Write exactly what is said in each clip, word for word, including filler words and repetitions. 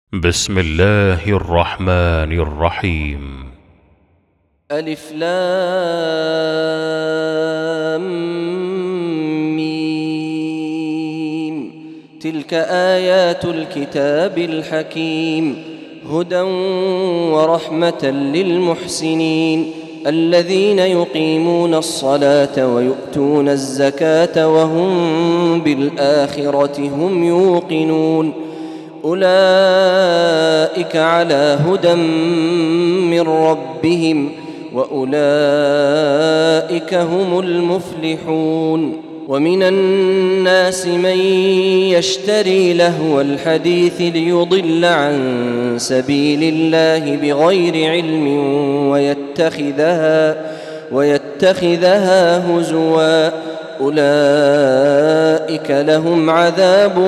بسم الله الرحمن الرحيم. ألف لام ميم. تلك آيات الكتاب الحكيم، هدى ورحمة للمحسنين الذين يقيمون الصلاة ويؤتون الزكاة وهم بالآخرة هم يوقنون. أولئك على هدى من ربهم وأولئك هم المفلحون. ومن الناس من يشتري لهو الحديث ليضل عن سبيل الله بغير علم ويتخذها, ويتخذها هزوا، أولئك لهم عذاب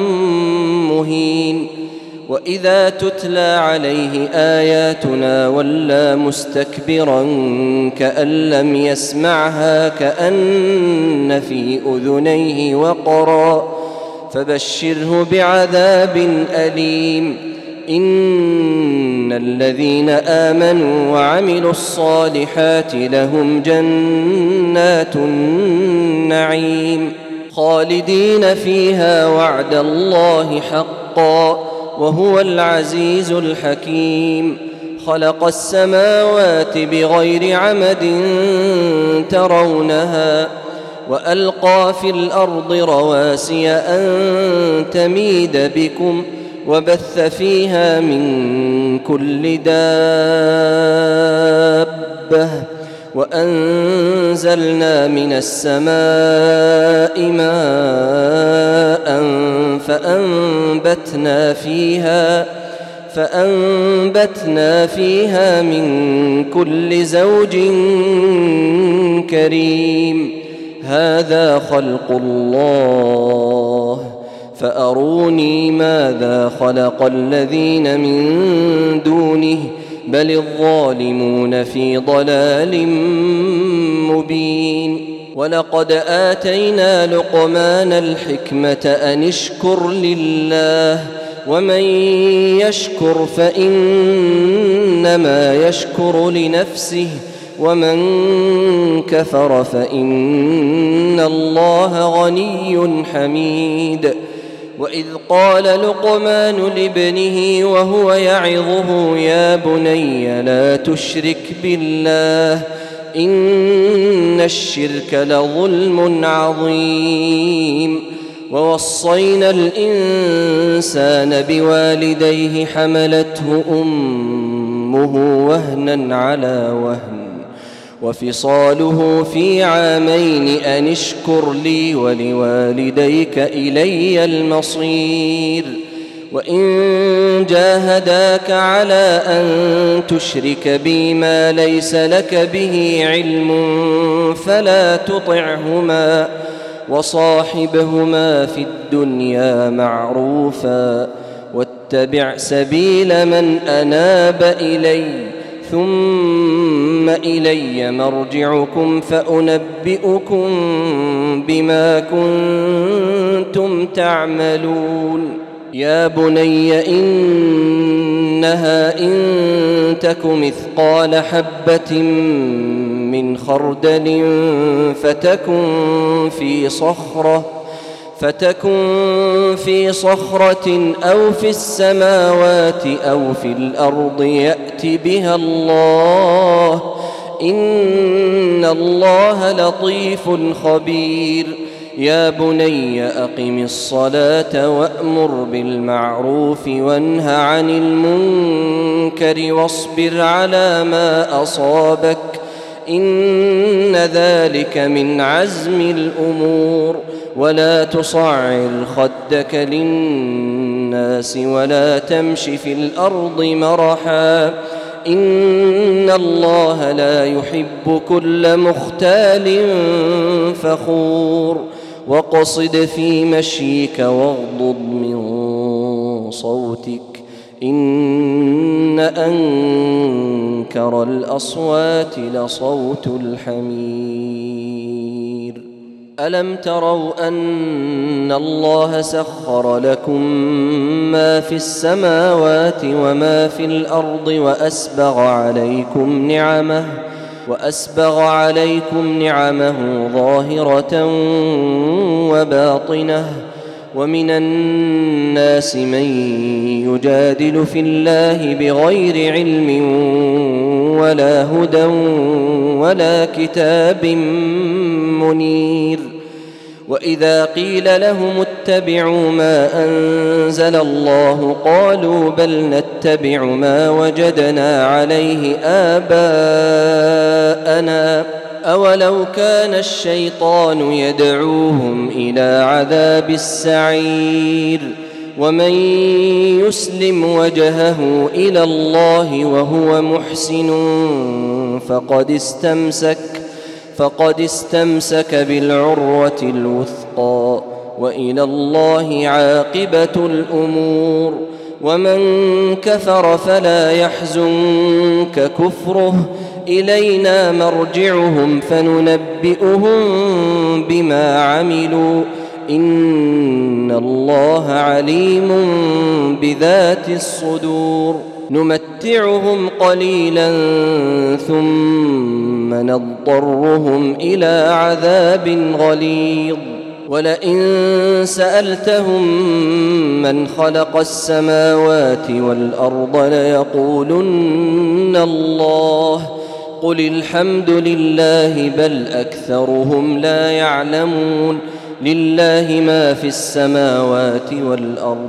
مهين. وإذا تتلى عليه آياتنا ولى مستكبرا كأن لم يسمعها كأن في أذنيه وقرا، فبشره بعذاب أليم. إن الذين آمنوا وعملوا الصالحات لهم جنات النعيم خالدين فيها وعد الله حقا وهو العزيز الحكيم. خلق السماوات بغير عمد ترونها وألقى في الأرض رواسي أن تميد بكم وبث فيها من كل دابة وأنزلنا من السماء ماء فأنبتنا فيها فأنبتنا فيها من كل زوج كريم. هذا خلق الله فأروني ماذا خلق الذين من دونه بل الظالمون في ضلال مبين. ولقد آتينا لقمان الحكمة أن اشكر لله ومن يشكر فإنما يشكر لنفسه ومن كفر فإن الله غني حميد. وإذ قال لقمان لابنه وهو يعظه يا بني لا تشرك بالله إن الشرك لظلم عظيم. ووصينا الإنسان بوالديه حملته أمه وهنا على وهن وفصاله في عامين أن اشكر لي ولوالديك إلي المصير. وإن جاهداك على أن تشرك بي ما ليس لك به علم فلا تطعهما وصاحبهما في الدنيا معروفا واتبع سبيل من أناب إلي ثم إلي مرجعكم فأنبئكم بما كنتم تعملون. يا بني إنها إن تك مثقال حبة من خردل فتكن في صخرة فتكن في صخرة أو في السماوات أو في الأرض يأت بها الله إن الله لطيف خبير. يا بني أقم الصلاة وأمر بالمعروف وانه عن المنكر واصبر على ما أصابك إن ذلك من عزم الأمور. ولا تصعر خدك للناس ولا تمش في الأرض مرحا إن الله لا يحب كل مختال فخور. واقصد في مشيك واغضض من صوتك إن أنكر الأصوات لصوت الحمير. ألم تروا أن الله سخر لكم ما في السماوات وما في الأرض وأسبغ عليكم نعمه وأسبغ عليكم نعمه ظاهرة وباطنة ومن الناس من يجادل في الله بغير علم ولا هدى ولا كتاب منير وإذا قيل لهم اتبعوا ما أنزل الله قالوا بل نتبع ما وجدنا عليه آباءنا أولو كان الشيطان يدعوهم إلى عذاب السعير ومن يسلم وجهه إلى الله وهو محسن فقد استمسك فقد استمسك بالعروة الوثقى وإلى الله عاقبة الأمور ومن كفر فلا يحزنك كفره إلينا مرجعهم فننبئهم بما عملوا إن الله عليم بذات الصدور نمتعهم قليلا ثم نضطرهم إلى عذاب غليظ ولئن سألتهم من خلق السماوات والأرض ليقولن الله قل الحمد لله بل أكثرهم لا يعلمون لله ما في السماوات والأرض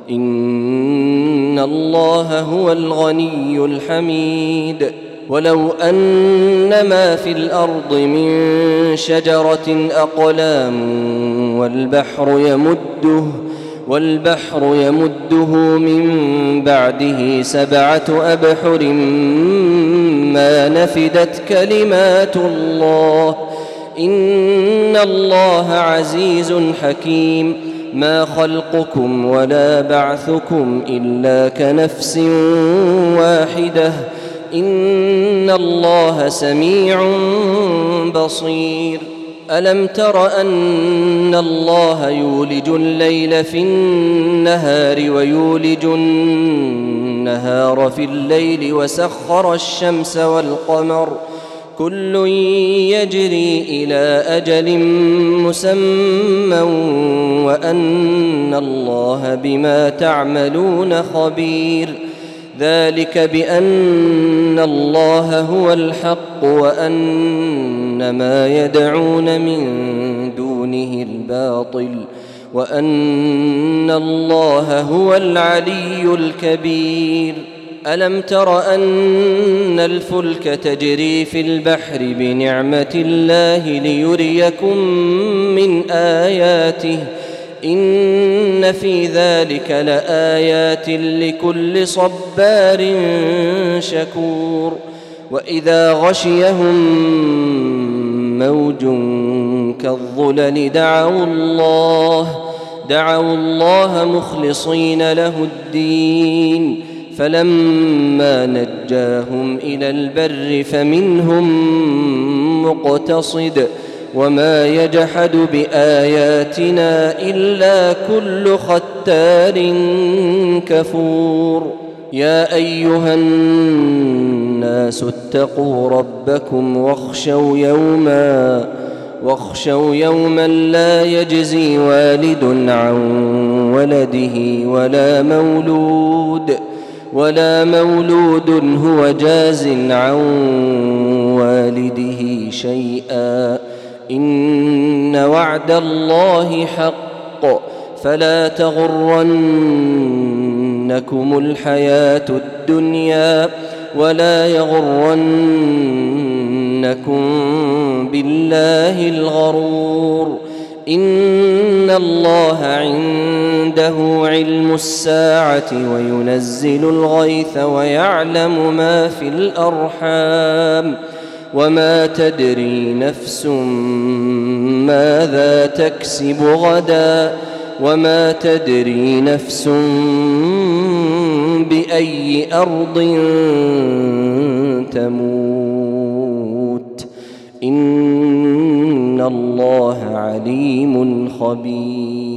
إن الله هو الغني الحميد ولو أن ما في الأرض من شجرة أقلام والبحر يمده والبحر يمده من بعده سبعة أبحر ما نفدت كلمات الله إن الله عزيز حكيم ما خلقكم ولا بعثكم إلا كنفس واحدة إن الله سميع بصير ألم تر أن الله يولج الليل في النهار ويولج النهار في الليل وسخر الشمس والقمر كل يجري إلى أجل مسمى وأن الله بما تعملون خبير ذلك بأن الله هو الحق وأن ما يدعون من دونه الباطل وأن الله هو العلي الكبير ألم تر أن الفلك تجري في البحر بنعمة الله ليريكم من آياته إن في ذلك لآيات لكل صبار شكور وإذا غشيهم موج كالظلل دعوا الله دعوا الله مخلصين له الدين فلما نجاهم إلى البر فمنهم مقتصد وما يجحد بآياتنا إلا كل ختار كفور يا أيها الناس اتقوا ربكم واخشوا يوما واخشوا يوما لا يجزي والد عن ولده ولا مولود ولا مولود هو جاز عن والده شيئا إن وعد الله حق فلا تغرنكم الحياة الدنيا ولا يغرنكم بالله الغرور إن الله عنده علم الساعة وينزل الغيث ويعلم ما في الأرحام وما تدري نفس ماذا تكسب غدا وما تدري نفس بأي أرض تموت إن ان الله عليم خبير.